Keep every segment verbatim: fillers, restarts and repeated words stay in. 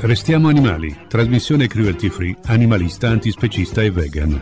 Restiamo animali, trasmissione cruelty free, animalista, antispecista e vegan.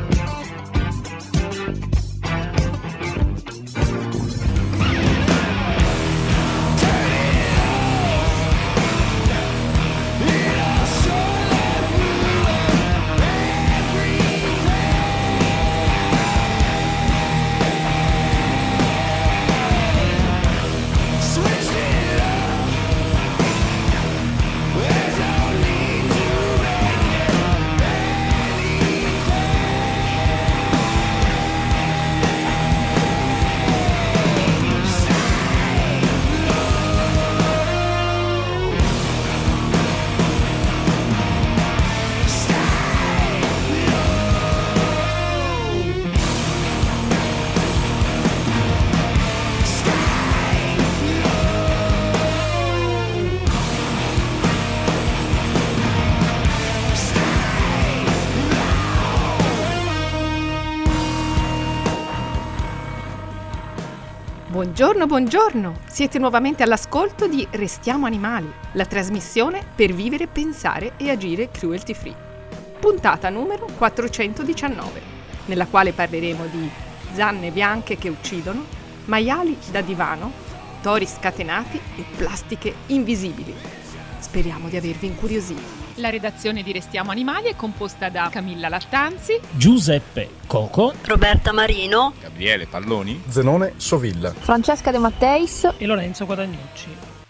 Buongiorno, buongiorno! Siete nuovamente all'ascolto di Restiamo Animali, la trasmissione per vivere, pensare e agire cruelty free. Puntata numero quattrocentodiciannove, nella quale parleremo di zanne bianche che uccidono, maiali da divano, tori scatenati e plastiche invisibili. Speriamo di avervi incuriositi. La redazione di Restiamo Animali è composta da Camilla Lattanzi, Giuseppe Coco, Roberta Marino, Gabriele Palloni, Zenone Sovilla, Francesca De Matteis e Lorenzo Guadagnucci.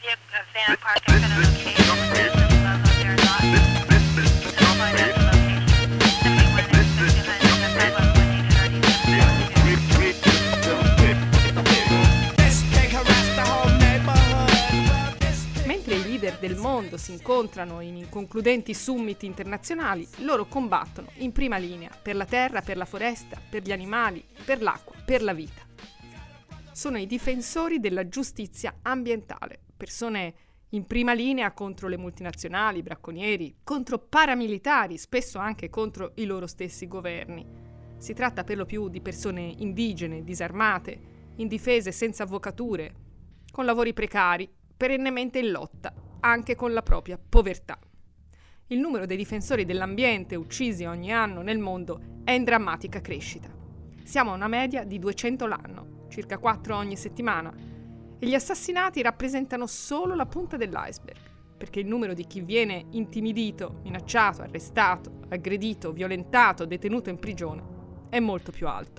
Del mondo si incontrano in inconcludenti summit internazionali, loro combattono in prima linea per la terra, per la foresta, per gli animali, per l'acqua, per la vita. Sono i difensori della giustizia ambientale, persone in prima linea contro le multinazionali, i bracconieri, contro paramilitari, spesso anche contro i loro stessi governi. Si tratta per lo più di persone indigene, disarmate, indifese, senza avvocature, con lavori precari, perennemente in lotta anche con la propria povertà. Il numero dei difensori dell'ambiente uccisi ogni anno nel mondo è in drammatica crescita. Siamo a una media di duecento l'anno, circa quattro ogni settimana, e gli assassinati rappresentano solo la punta dell'iceberg, perché il numero di chi viene intimidito, minacciato, arrestato, aggredito, violentato, detenuto in prigione è molto più alto.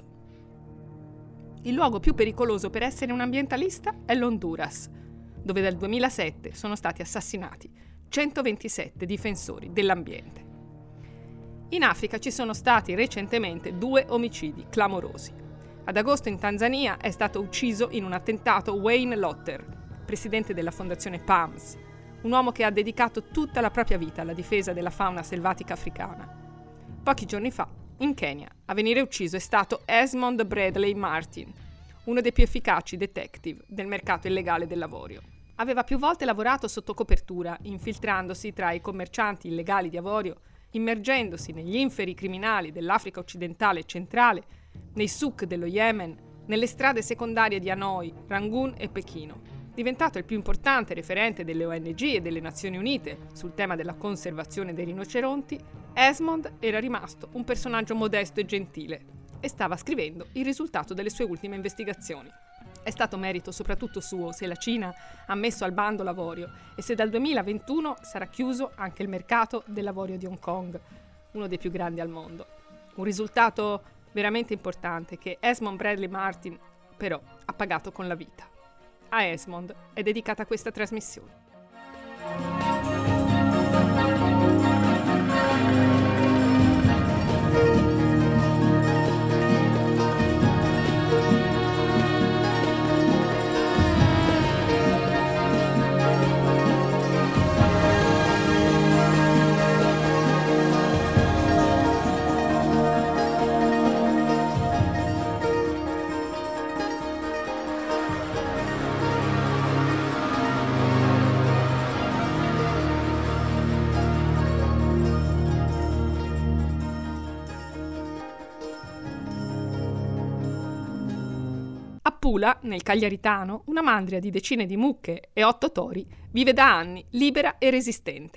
Il luogo più pericoloso per essere un ambientalista è l'Honduras, dove dal duemilasette sono stati assassinati centoventisette difensori dell'ambiente. In Africa ci sono stati recentemente due omicidi clamorosi. Ad agosto in Tanzania è stato ucciso in un attentato Wayne Lotter, presidente della fondazione P A M S, un uomo che ha dedicato tutta la propria vita alla difesa della fauna selvatica africana. Pochi giorni fa, in Kenya, a venire ucciso è stato Esmond Bradley Martin, uno dei più efficaci detective del mercato illegale del avorio. Aveva più volte lavorato sotto copertura, infiltrandosi tra i commercianti illegali di avorio, immergendosi negli inferi criminali dell'Africa occidentale e centrale, nei souk dello Yemen, nelle strade secondarie di Hanoi, Rangoon e Pechino. Diventato il più importante referente delle O N G e delle Nazioni Unite sul tema della conservazione dei rinoceronti, Esmond era rimasto un personaggio modesto e gentile e stava scrivendo il risultato delle sue ultime investigazioni. È stato merito soprattutto suo se la Cina ha messo al bando l'avorio e se dal duemilaventuno sarà chiuso anche il mercato dell'avorio di Hong Kong, uno dei più grandi al mondo. Un risultato veramente importante che Esmond Bradley Martin però ha pagato con la vita. A Esmond è dedicata questa trasmissione. A Pula, nel Cagliaritano, una mandria di decine di mucche e otto tori vive da anni libera e resistente.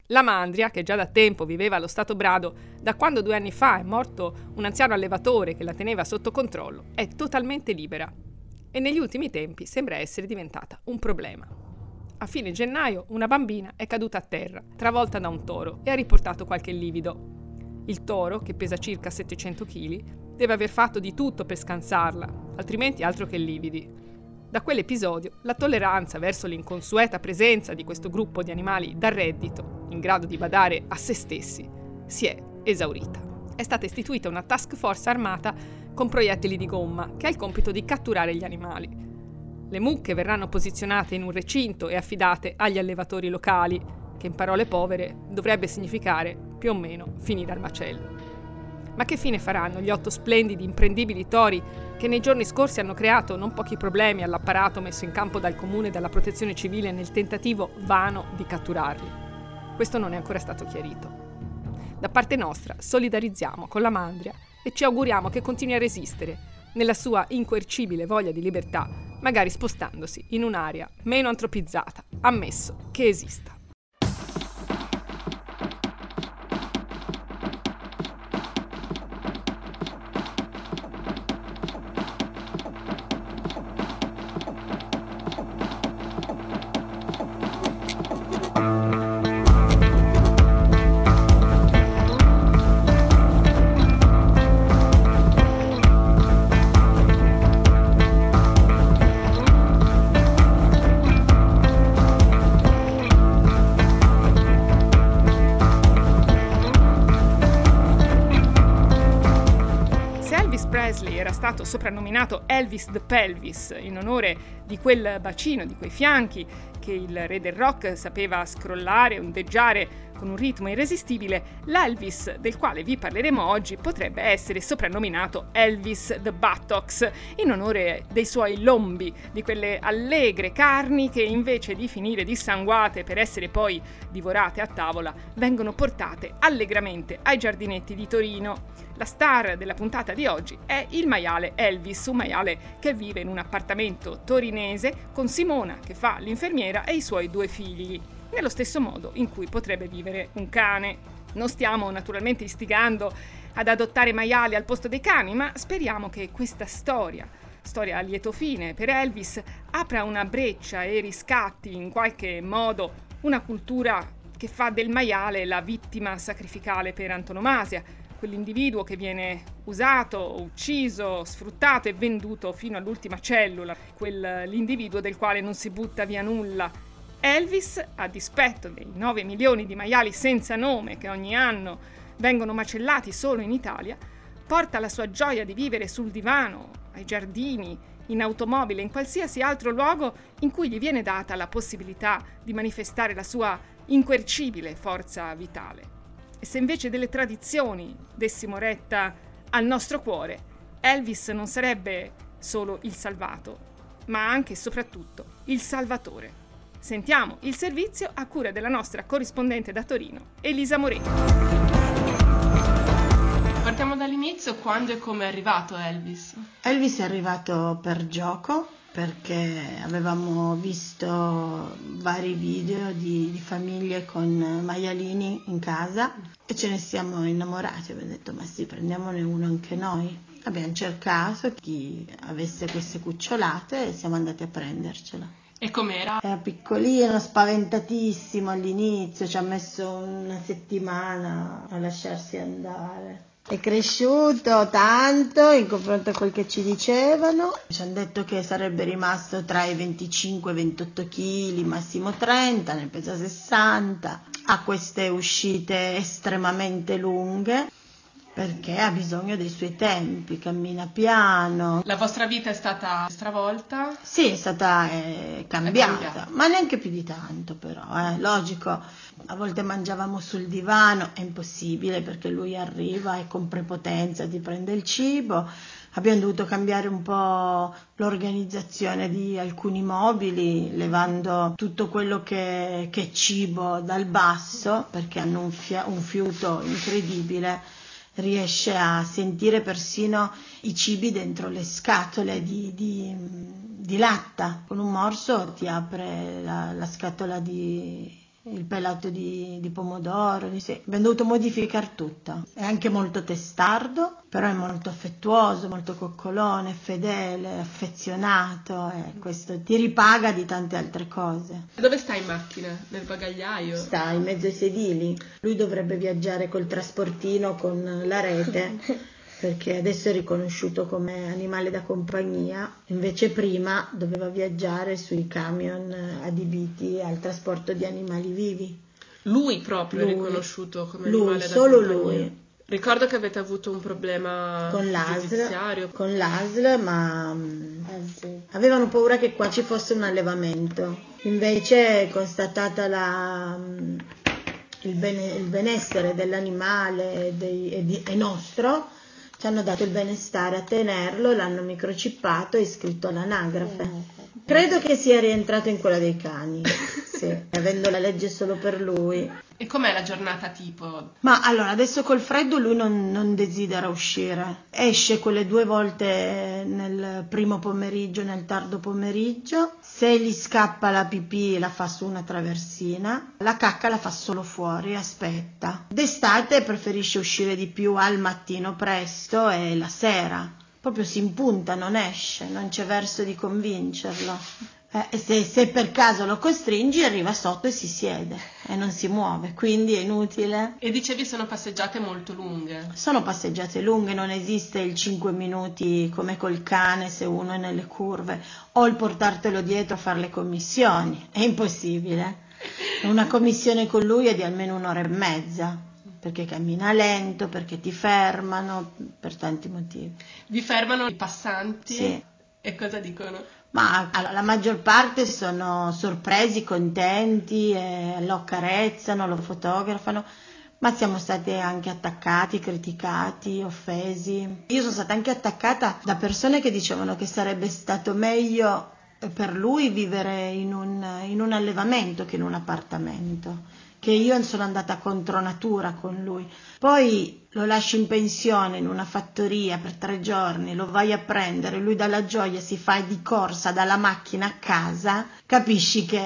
La mandria, che già da tempo viveva allo stato brado, da quando due anni fa è morto un anziano allevatore che la teneva sotto controllo, è totalmente libera e negli ultimi tempi sembra essere diventata un problema. A fine gennaio una bambina è caduta a terra, travolta da un toro, e ha riportato qualche livido. Il toro, che pesa circa settecento chili, deve aver fatto di tutto per scansarla, altrimenti altro che lividi. Da quell'episodio la tolleranza verso l'inconsueta presenza di questo gruppo di animali da reddito, in grado di badare a se stessi, si è esaurita. È stata istituita una task force armata con proiettili di gomma che ha il compito di catturare gli animali. Le mucche verranno posizionate in un recinto e affidate agli allevatori locali, che in parole povere dovrebbe significare più o meno finire al macello. Ma che fine faranno gli otto splendidi, imprendibili tori che nei giorni scorsi hanno creato non pochi problemi all'apparato messo in campo dal comune e dalla protezione civile nel tentativo vano di catturarli? Questo non è ancora stato chiarito. Da parte nostra solidarizziamo con la mandria e ci auguriamo che continui a resistere nella sua incoercibile voglia di libertà, magari spostandosi in un'area meno antropizzata, ammesso che esista. Era stato soprannominato Elvis the Pelvis in onore di quel bacino, di quei fianchi che il re del rock sapeva scrollare, ondeggiare con un ritmo irresistibile. L'Elvis del quale vi parleremo oggi potrebbe essere soprannominato Elvis the Buttocks in onore dei suoi lombi, di quelle allegre carni che invece di finire dissanguate per essere poi divorate a tavola vengono portate allegramente ai giardinetti di Torino. La star della puntata di oggi è il maiale Elvis, un maiale che vive in un appartamento torinese con Simona, che fa l'infermiera, e i suoi due figli, nello stesso modo in cui potrebbe vivere un cane. Non stiamo naturalmente istigando ad adottare maiali al posto dei cani, ma speriamo che questa storia, storia a lieto fine per Elvis, apra una breccia e riscatti in qualche modo una cultura che fa del maiale la vittima sacrificale per antonomasia, quell'individuo che viene usato, ucciso, sfruttato e venduto fino all'ultima cellula, quell'individuo del quale non si butta via nulla. Elvis, a dispetto dei nove milioni di maiali senza nome che ogni anno vengono macellati solo in Italia, porta la sua gioia di vivere sul divano, ai giardini, in automobile, in qualsiasi altro luogo in cui gli viene data la possibilità di manifestare la sua incoercibile forza vitale. E se invece delle tradizioni dessimo retta al nostro cuore, Elvis non sarebbe solo il salvato, ma anche e soprattutto il salvatore. Sentiamo il servizio a cura della nostra corrispondente da Torino, Elisa Moretti. Partiamo dall'inizio, quando e come è arrivato Elvis? Elvis è arrivato per gioco, perché avevamo visto vari video di, di famiglie con maialini in casa e ce ne siamo innamorati. Abbiamo detto, ma sì, prendiamone uno anche noi. Abbiamo cercato chi avesse queste cucciolate e siamo andati a prendercela. E com'era? Era piccolino, spaventatissimo all'inizio, ci ha messo una settimana a lasciarsi andare. È cresciuto tanto in confronto a quel che ci dicevano. Ci hanno detto che sarebbe rimasto tra i venticinque e i ventotto chili, massimo trenta, ne pesa sessanta. Ha queste uscite estremamente lunghe perché ha bisogno dei suoi tempi, cammina piano. La vostra vita è stata stravolta? Sì, è stata eh, cambiata, è cambiata, ma neanche più di tanto però, eh. Logico, a volte mangiavamo sul divano, è impossibile perché lui arriva e con prepotenza ti prende il cibo. Abbiamo dovuto cambiare un po' l'organizzazione di alcuni mobili, levando tutto quello che, che è cibo dal basso, perché hanno un, fia- un fiuto incredibile. Riesce a sentire persino i cibi dentro le scatole di, di, di latta. Con un morso ti apre la, la scatola di, il pelato di, di pomodoro, di, sì. Abbiamo dovuto modificare tutto. È anche molto testardo, però è molto affettuoso, molto coccolone, fedele, affezionato, e questo ti ripaga di tante altre cose. Dove sta in macchina? Nel bagagliaio? Sta in mezzo ai sedili. Lui dovrebbe viaggiare col trasportino con la rete perché adesso è riconosciuto come animale da compagnia, invece prima doveva viaggiare sui camion adibiti al trasporto di animali vivi. Lui proprio Lui. è riconosciuto come Lui, animale da solo compagnia. lui. Ricordo che avete avuto un problema Con l'A S L, giudiziario. con l'A S L, ma eh, avevano paura che qua ci fosse un allevamento. Invece è constatata la, il, bene, il benessere dell'animale e, dei, e, di, e nostro, ci hanno dato il benestare a tenerlo, l'hanno microchippato e iscritto all'anagrafe. Credo che sia rientrato in quella dei cani, sì, avendo la legge solo per lui. E com'è la giornata tipo? Ma allora, adesso col freddo lui non, non desidera uscire. Esce quelle due volte nel primo pomeriggio, nel tardo pomeriggio. Se gli scappa la pipì la fa su una traversina, la cacca la fa solo fuori, aspetta. D'estate preferisce uscire di più al mattino presto e la sera. Proprio si impunta, non esce, non c'è verso di convincerlo. Eh, se, se per caso lo costringi arriva sotto e si siede e non si muove, quindi è inutile. E dicevi sono passeggiate molto lunghe. Sono passeggiate lunghe, non esiste il cinque minuti come col cane se uno è nelle curve o il portartelo dietro a fare le commissioni, è impossibile. Una commissione con lui è di almeno un'ora e mezza, perché cammina lento, perché ti fermano, per tanti motivi. Vi fermano i passanti? Sì. E cosa dicono? Ma allora, la maggior parte sono sorpresi, contenti, e lo accarezzano, lo fotografano, ma siamo stati anche attaccati, criticati, offesi. Io sono stata anche attaccata da persone che dicevano che sarebbe stato meglio per lui vivere in un, in un allevamento che in un appartamento, che io sono andata contro natura con lui. Poi lo lasci in pensione in una fattoria per tre giorni, lo vai a prendere, lui dalla gioia si fa di corsa dalla macchina a casa, capisci che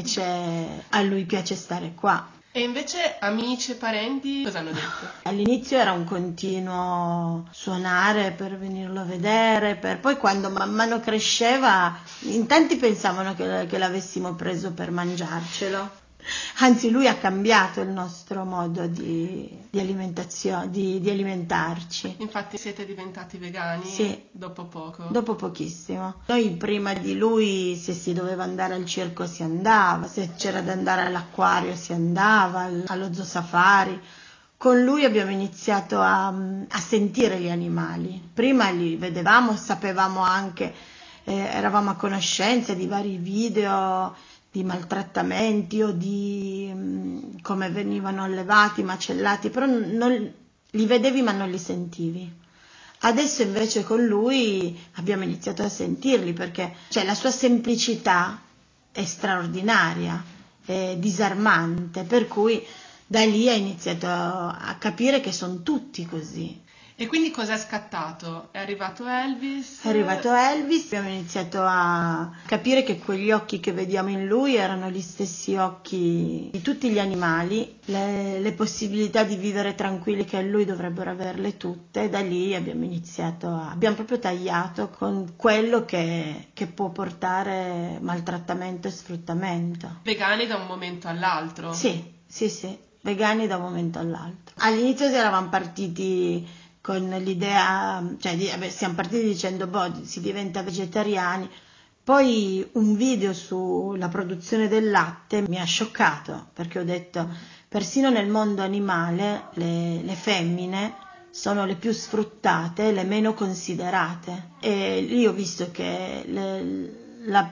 invece a lui piace stare qua. E invece amici e parenti cosa hanno detto? All'inizio era un continuo suonare per venirlo a vedere, per... poi quando man mano cresceva in tanti pensavano che, che l'avessimo preso per mangiarcelo. Anzi, lui ha cambiato il nostro modo di, di alimentazione, di, di alimentarci. Infatti siete diventati vegani? Sì. Dopo poco? Dopo pochissimo. Noi prima di lui, se si doveva andare al circo si andava, se c'era da andare all'acquario si andava, allo zoo safari. Con lui abbiamo iniziato a, a sentire gli animali. Prima li vedevamo, sapevamo anche, eh, eravamo a conoscenza di vari video di maltrattamenti o di mh, come venivano allevati, macellati, però non, li vedevi ma non li sentivi. Adesso invece con lui abbiamo iniziato a sentirli, perché cioè, la sua semplicità è straordinaria, è disarmante, per cui da lì ha iniziato a capire che sono tutti così. E quindi cosa è scattato? È arrivato Elvis? È arrivato Elvis, abbiamo iniziato a capire che quegli occhi che vediamo in lui erano gli stessi occhi di tutti gli animali, le, le possibilità di vivere tranquilli che lui dovrebbero averle tutte, e da lì abbiamo iniziato a, abbiamo proprio tagliato con quello che, che può portare maltrattamento e sfruttamento. Vegani da un momento all'altro? Sì, sì, sì, vegani da un momento all'altro. All'inizio eravamo partiti con l'idea, cioè vabbè, siamo partiti dicendo boh, si diventa vegetariani, poi un video sulla produzione del latte mi ha scioccato, perché ho detto persino nel mondo animale le, le femmine sono le più sfruttate, le meno considerate, e lì ho visto che le, la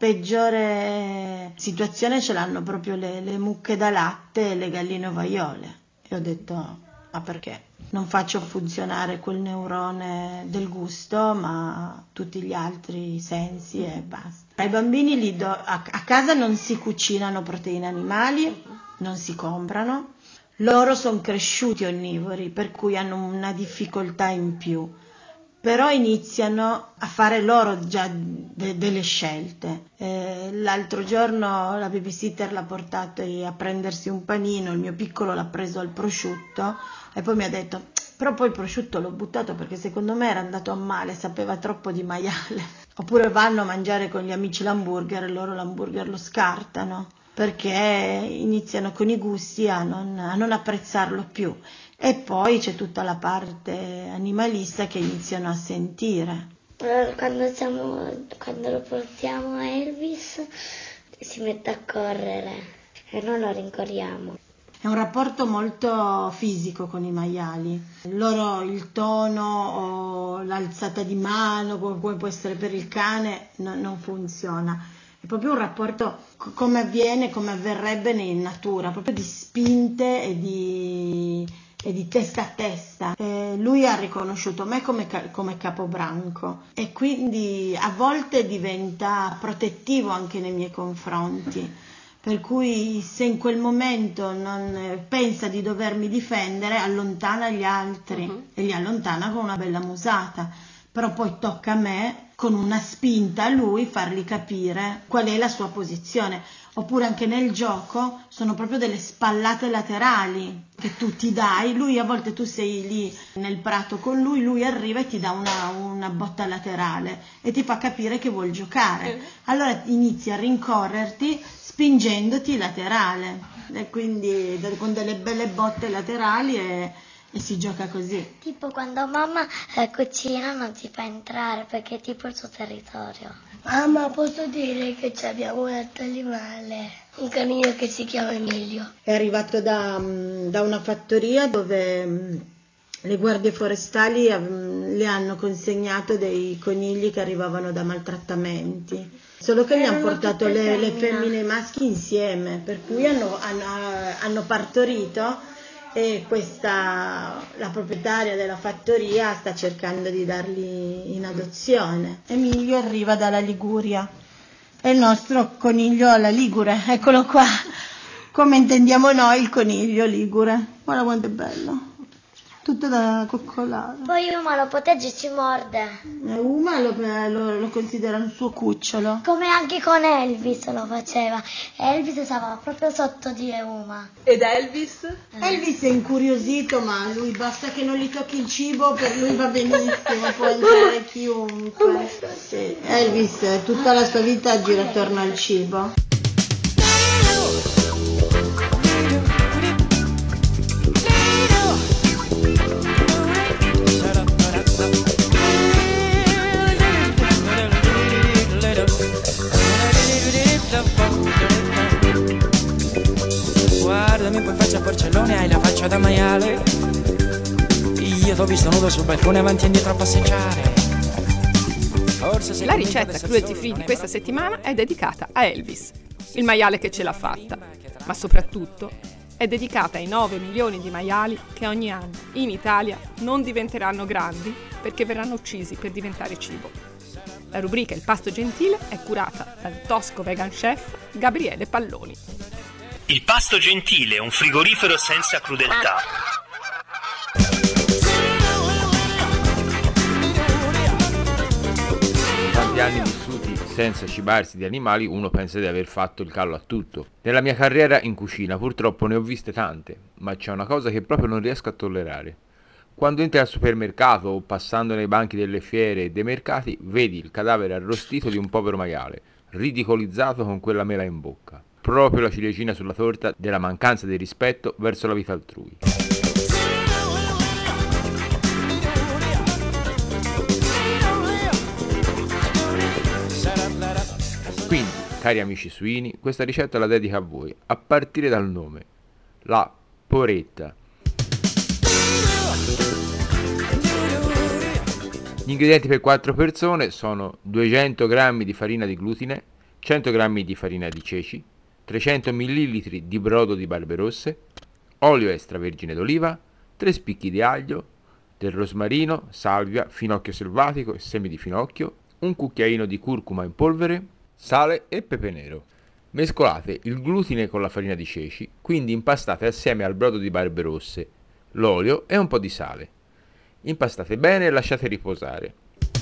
peggiore situazione ce l'hanno proprio le, le mucche da latte e le galline ovaiole, e ho detto ma perché? Non faccio funzionare quel neurone del gusto, ma tutti gli altri sensi e basta. Ai bambini li do, a, a casa non si cucinano proteine animali, non si comprano. Loro sono cresciuti onnivori, per cui hanno una difficoltà in più. però iniziano a fare loro già de- delle scelte. Eh, l'altro giorno la babysitter l'ha portato a prendersi un panino, il mio piccolo l'ha preso al prosciutto e poi mi ha detto: però poi il prosciutto l'ho buttato perché secondo me era andato a male, sapeva troppo di maiale. Oppure vanno a mangiare con gli amici l'hamburger e loro l'hamburger lo scartano perché iniziano con i gusti a non, a non apprezzarlo più. E poi c'è tutta la parte animalista che iniziano a sentire. Quando, siamo, quando lo portiamo a Elvis si mette a correre e noi lo rincorriamo. È un rapporto molto fisico con i maiali. Loro il tono o l'alzata di mano, come può essere per il cane, no, non funziona. È proprio un rapporto come avviene, come avverrebbe in natura, proprio di spinte e di... e di testa a testa. Eh, lui ha riconosciuto me come, come capobranco e quindi a volte diventa protettivo anche nei miei confronti, per cui se in quel momento non pensa di dovermi difendere allontana gli altri uh-huh. e li allontana con una bella musata, però poi tocca a me con una spinta a lui fargli capire qual è la sua posizione. Oppure anche nel gioco sono proprio delle spallate laterali che tu ti dai, lui a volte tu sei lì nel prato con lui, lui arriva e ti dà una, una botta laterale e ti fa capire che vuol giocare, allora inizi a rincorrerti spingendoti laterale e quindi con delle belle botte laterali e, e si gioca così. Tipo quando mamma eh, cucina non si fa entrare perché è tipo il suo territorio. Mamma, posso dire che abbiamo un altro animale, un canino che si chiama Emilio. È arrivato da, da una fattoria dove le guardie forestali le hanno consegnato dei conigli che arrivavano da maltrattamenti, solo che gli hanno portato le, le femmine e i maschi insieme, per cui hanno, hanno, hanno partorito. E questa, la proprietaria della fattoria sta cercando di darli in adozione. Emilio arriva dalla Liguria, è il nostro coniglio alla ligure, eccolo qua, come intendiamo noi il coniglio ligure. Guarda quanto è bello, tutto da coccolare. Poi Uma lo protegge e ci morde. E Uma lo, lo, lo considera il suo cucciolo. Come anche con Elvis lo faceva. Elvis stava proprio sotto di Uma. Ed Elvis? Eh. Elvis è incuriosito, ma lui basta che non gli tocchi il cibo, per lui va benissimo, può entrare chiunque. Sì. Elvis tutta la sua vita gira attorno al cibo. Guardami, poi faccia porcellone, hai la faccia da maiale. Io t'ho visto nudo sul balcone avanti e indietro a passeggiare. Forse la ricetta cruelty free di questa settimana è dedicata a Elvis, il maiale che ce l'ha fatta, ma soprattutto è dedicata ai nove milioni di maiali che ogni anno in Italia non diventeranno grandi perché verranno uccisi per diventare cibo. La rubrica Il pasto gentile è curata dal tosco vegan chef Gabriele Palloni. Il pasto gentile, un frigorifero senza crudeltà. Tanti anni vissuti senza cibarsi di animali, uno pensa di aver fatto il callo a tutto. Nella mia carriera in cucina purtroppo ne ho viste tante, ma c'è una cosa che proprio non riesco a tollerare. Quando entri al supermercato o passando nei banchi delle fiere e dei mercati, vedi il cadavere arrostito di un povero maiale, ridicolizzato con quella mela in bocca. Proprio la ciliegina sulla torta della mancanza di rispetto verso la vita altrui. Quindi, cari amici suini, questa ricetta la dedico a voi, a partire dal nome, la poretta. Gli ingredienti per quattro persone sono duecento grammi di farina di glutine, cento grammi di farina di ceci, trecento millilitri di brodo di barbarosse, olio extravergine d'oliva, tre spicchi di aglio, del rosmarino, salvia, finocchio selvatico e semi di finocchio, un cucchiaino di curcuma in polvere, sale e pepe nero. Mescolate il glutine con la farina di ceci, quindi impastate assieme al brodo di barbarosse, l'olio e un po' di sale. Impastate bene e lasciate riposare.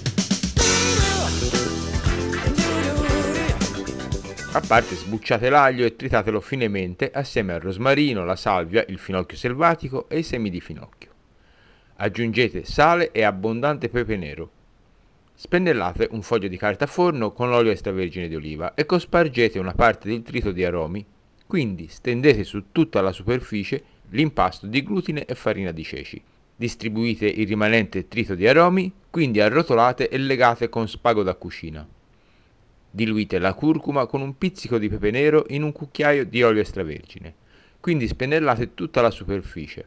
A parte sbucciate l'aglio e tritatelo finemente assieme al rosmarino, la salvia, il finocchio selvatico e i semi di finocchio. Aggiungete sale e abbondante pepe nero. Spennellate un foglio di carta forno con l'olio extravergine di oliva e cospargete una parte del trito di aromi, quindi stendete su tutta la superficie l'impasto di glutine e farina di ceci. Distribuite il rimanente trito di aromi, quindi arrotolate e legate con spago da cucina. Diluite la curcuma con un pizzico di pepe nero in un cucchiaio di olio extravergine, quindi spennellate tutta la superficie.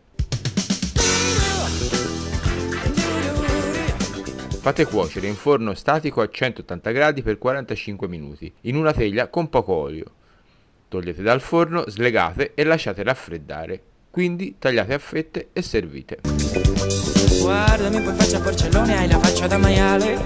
Fate cuocere in forno statico a centottanta gradi per quarantacinque minuti, in una teglia con poco olio. Togliete dal forno, slegate e lasciate raffreddare, quindi tagliate a fette e servite. Guardami poi faccia porcellone, hai la faccia da maiale.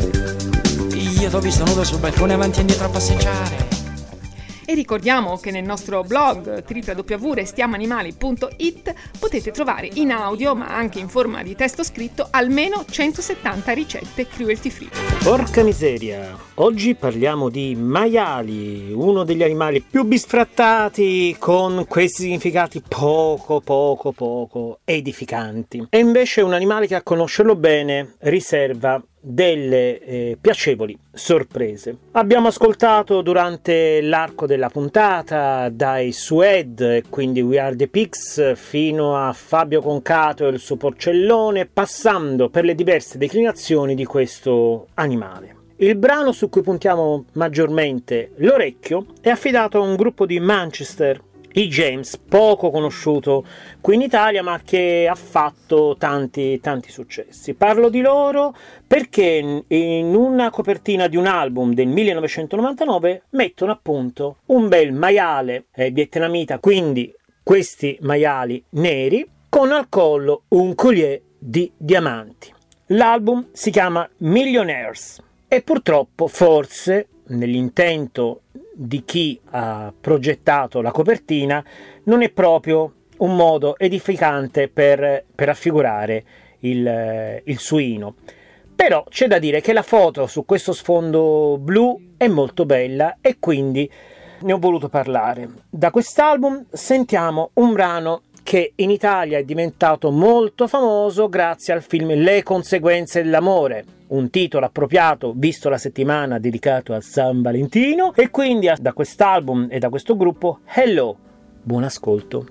Io t'ho visto nudo sul balcone avanti e indietro a passeggiare. E ricordiamo che nel nostro blog w w w punto restiamoanimali punto i t potete trovare in audio, ma anche in forma di testo scritto, almeno centosettanta ricette cruelty free. Porca miseria, oggi parliamo di maiali, uno degli animali più bisfrattati, con questi significati poco poco poco edificanti. E invece un animale che a conoscerlo bene riserva delle eh, piacevoli sorprese. Abbiamo ascoltato durante l'arco della puntata dai Suede, quindi We Are the Pigs, fino a Fabio Concato e il suo porcellone, passando per le diverse declinazioni di questo animale. Il brano su cui puntiamo maggiormente l'orecchio è affidato a un gruppo di Manchester, i James, poco conosciuto qui in Italia, ma che ha fatto tanti tanti successi. Parlo di loro perché in una copertina di un album del millenovecentonovantanove mettono appunto un bel maiale eh, vietnamita, quindi questi maiali neri, con al collo un collier di diamanti. L'album si chiama Millionaires e purtroppo, forse nell'intento di chi ha progettato la copertina, non è proprio un modo edificante per, per raffigurare il, il suino. Però c'è da dire che la foto su questo sfondo blu è molto bella e quindi ne ho voluto parlare. Da quest'album sentiamo un brano che in Italia è diventato molto famoso grazie al film Le conseguenze dell'amore, un titolo appropriato visto la settimana dedicato a San Valentino, e quindi da quest'album e da questo gruppo Hello, buon ascolto.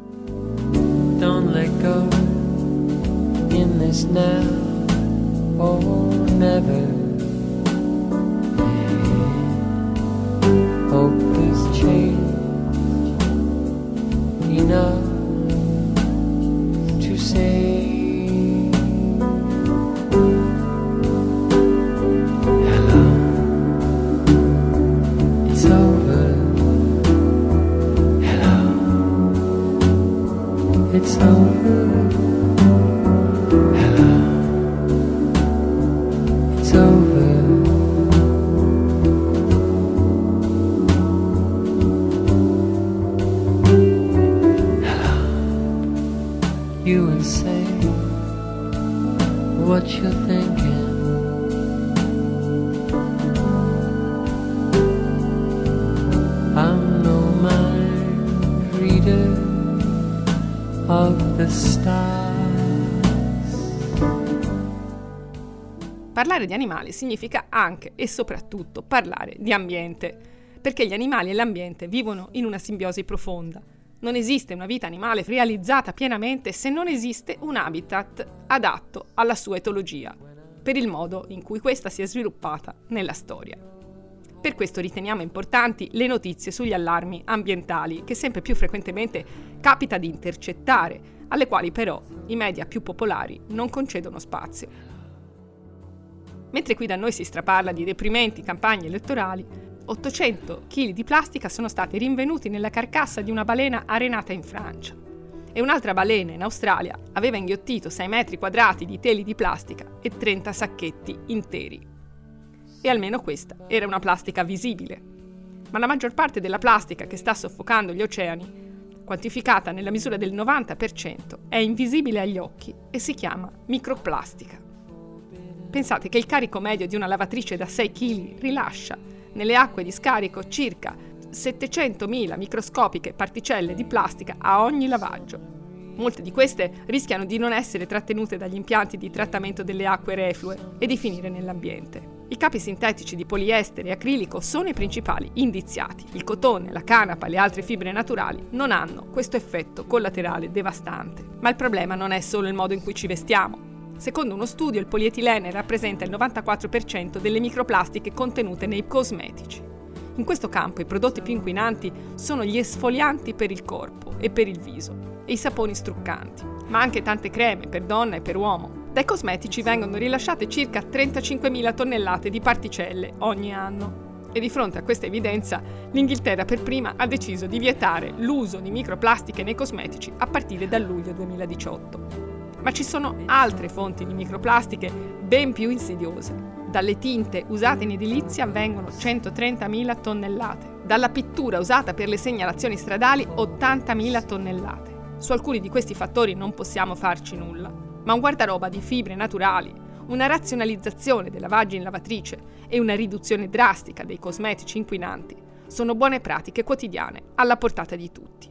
Don't let go in this now or never. Hope this change enough to say it's over. Hello, it's over. Hello, you will say what you're thinking. I'm no mind reader of the stars. Parlare di animali significa anche e soprattutto parlare di ambiente, perché gli animali e l'ambiente vivono in una simbiosi profonda. Non esiste una vita animale realizzata pienamente se non esiste un habitat adatto alla sua etologia, per il modo in cui questa si è sviluppata nella storia. Per questo riteniamo importanti le notizie sugli allarmi ambientali che sempre più frequentemente capita di intercettare, alle quali però i media più popolari non concedono spazio. Mentre qui da noi si straparla di deprimenti campagne elettorali, ottocento chili di plastica sono stati rinvenuti nella carcassa di una balena arenata in Francia. E un'altra balena in Australia aveva inghiottito sei metri quadrati di teli di plastica e trenta sacchetti interi. E almeno questa era una plastica visibile. Ma la maggior parte della plastica che sta soffocando gli oceani quantificata nella misura del novanta per cento, è invisibile agli occhi e si chiama microplastica. Pensate che il carico medio di una lavatrice da sei chili rilascia nelle acque di scarico circa settecentomila microscopiche particelle di plastica a ogni lavaggio. Molte di queste rischiano di non essere trattenute dagli impianti di trattamento delle acque reflue e di finire nell'ambiente. I capi sintetici di poliestere e acrilico sono i principali indiziati. Il cotone, la canapa e le altre fibre naturali non hanno questo effetto collaterale devastante. Ma il problema non è solo il modo in cui ci vestiamo. Secondo uno studio, il polietilene rappresenta il novantaquattro per cento delle microplastiche contenute nei cosmetici. In questo campo i prodotti più inquinanti sono gli esfolianti per il corpo e per il viso e i saponi struccanti, ma anche tante creme per donna e per uomo. Dai cosmetici vengono rilasciate circa trentacinquemila tonnellate di particelle ogni anno. E di fronte a questa evidenza, l'Inghilterra per prima ha deciso di vietare l'uso di microplastiche nei cosmetici a partire da luglio duemiladiciotto. Ma ci sono altre fonti di microplastiche ben più insidiose. Dalle tinte usate in edilizia vengono centotrentamila tonnellate. Dalla pittura usata per le segnalazioni stradali ottantamila tonnellate. Su alcuni di questi fattori non possiamo farci nulla, ma un guardaroba di fibre naturali, una razionalizzazione dei lavaggi in lavatrice e una riduzione drastica dei cosmetici inquinanti sono buone pratiche quotidiane alla portata di tutti.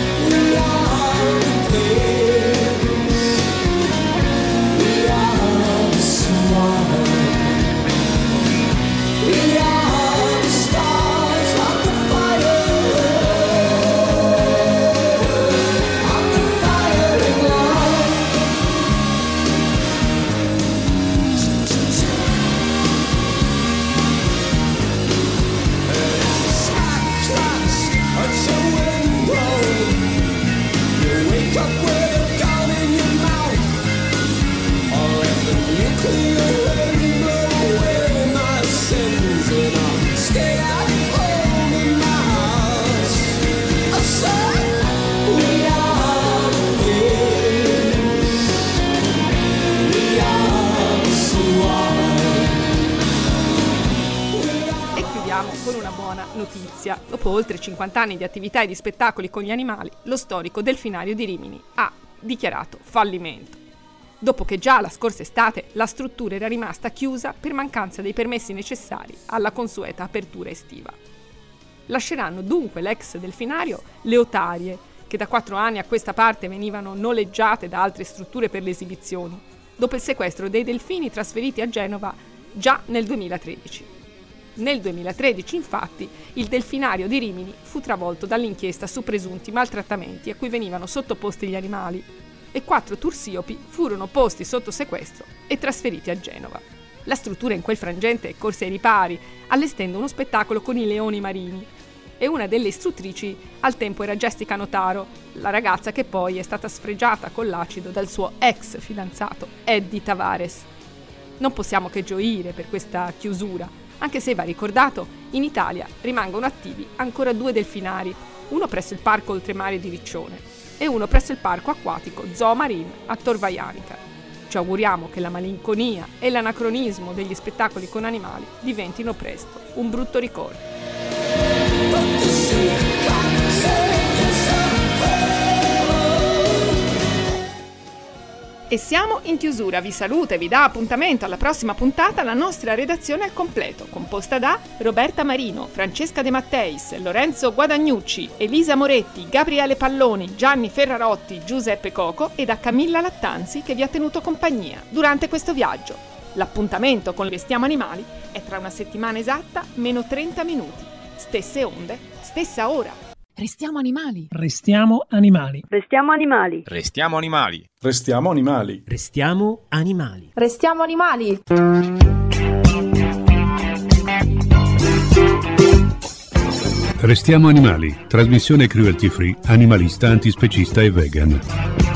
Con una buona notizia. Dopo oltre cinquanta anni di attività e di spettacoli con gli animali, lo storico delfinario di Rimini ha dichiarato fallimento. Dopo che già la scorsa estate la struttura era rimasta chiusa per mancanza dei permessi necessari alla consueta apertura estiva. Lasceranno dunque l'ex delfinario le otarie, che da quattro anni a questa parte venivano noleggiate da altre strutture per le esibizioni, dopo il sequestro dei delfini trasferiti a Genova già nel duemilatredici. Nel duemilatredici, infatti, il delfinario di Rimini fu travolto dall'inchiesta su presunti maltrattamenti a cui venivano sottoposti gli animali e quattro tursiopi furono posti sotto sequestro e trasferiti a Genova. La struttura in quel frangente corse ai ripari, allestendo uno spettacolo con i leoni marini e una delle istruttrici al tempo era Jessica Notaro, la ragazza che poi è stata sfregiata con l'acido dal suo ex fidanzato Eddie Tavares. Non possiamo che gioire per questa chiusura, anche se va ricordato, in Italia rimangono attivi ancora due delfinari, uno presso il Parco Oltremare di Riccione e uno presso il Parco Acquatico Zoo Marine a Tor Vaianica. Ci auguriamo che la malinconia e l'anacronismo degli spettacoli con animali diventino presto un brutto ricordo. E siamo in chiusura, vi saluta e vi dà appuntamento alla prossima puntata la nostra redazione al completo, composta da Roberta Marino, Francesca De Matteis, Lorenzo Guadagnucci, Elisa Moretti, Gabriele Palloni, Gianni Ferrarotti, Giuseppe Coco e da Camilla Lattanzi che vi ha tenuto compagnia durante questo viaggio. L'appuntamento con Restiamo Animali è tra una settimana esatta, meno trenta minuti. Stesse onde, stessa ora. Restiamo animali. Restiamo animali. Restiamo animali. Restiamo animali. Restiamo animali. Restiamo animali. Restiamo animali. Restiamo animali. Trasmissione cruelty free, animalista, antispecista e vegan.